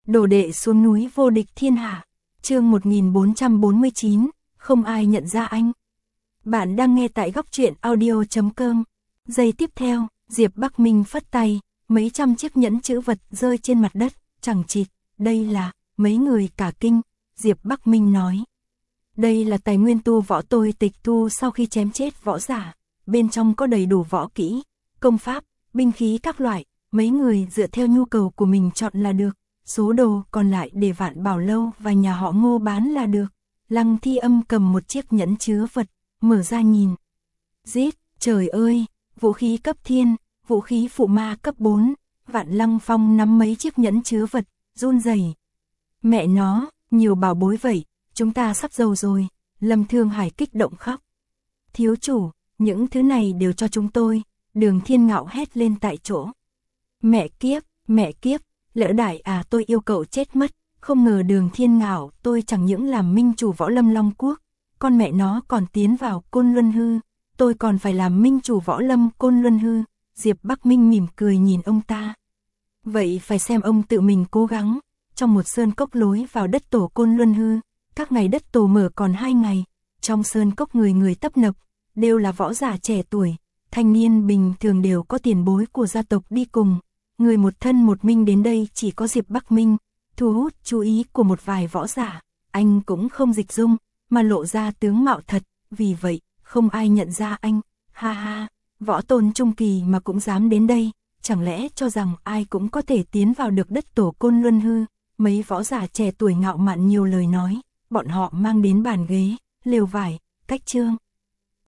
Đồ đệ xuống núi vô địch thiên hạ. Chương 1449, không ai nhận ra anh. Bạn đang nghe tại góc truyện audio.com. Giây tiếp theo, Diệp Bắc Minh phất tay, mấy trăm chiếc nhẫn chữ vật rơi trên mặt đất, chẳng chịt, đây là, mấy người cả kinh, Diệp Bắc Minh nói. Đây là tài nguyên tu võ tôi tịch thu sau khi chém chết võ giả, bên trong có đầy đủ võ kỹ, công pháp, binh khí các loại, mấy người dựa theo nhu cầu của mình chọn là được, số đồ còn lại để Vạn Bảo Lâu và nhà họ Ngô bán là được. Lăng Thi Âm cầm một chiếc nhẫn chứa vật, mở ra nhìn. Rít, trời ơi, vũ khí cấp thiên, vũ khí phụ ma cấp 4, Vạn Lăng Phong nắm mấy chiếc nhẫn chứa vật, run rẩy. Mẹ nó, nhiều bảo bối vậy, chúng ta sắp giàu rồi, Lâm Thương Hải kích động khóc. Thiếu chủ, những thứ này đều cho chúng tôi, Đường Thiên Ngạo hét lên tại chỗ. Mẹ kiếp, lỡ đại à, tôi yêu cậu chết mất, không ngờ Đường Thiên Ngạo tôi chẳng những làm minh chủ võ lâm Long Quốc, con mẹ nó còn tiến vào Côn Luân Hư, tôi còn phải làm minh chủ võ lâm Côn Luân Hư. Diệp Bắc Minh mỉm cười nhìn ông ta. Vậy phải xem ông tự mình cố gắng. Trong một sơn cốc lối vào đất tổ Côn Luân Hư, các ngày đất tổ mở còn 2 ngày, trong sơn cốc người người tấp nập, đều là võ giả trẻ tuổi, thanh niên bình thường đều có tiền bối của gia tộc đi cùng. Người một thân một mình đến đây chỉ có Diệp Bắc Minh, thu hút chú ý của một vài võ giả, anh cũng không dịch dung, mà lộ ra tướng mạo thật, vì vậy, không ai nhận ra anh, ha ha, võ tôn trung kỳ mà cũng dám đến đây, chẳng lẽ cho rằng ai cũng có thể tiến vào được đất tổ Côn Luân Hư. Mấy võ giả trẻ tuổi ngạo mạn nhiều lời nói, bọn họ mang đến bàn ghế, lều vải, cách trương.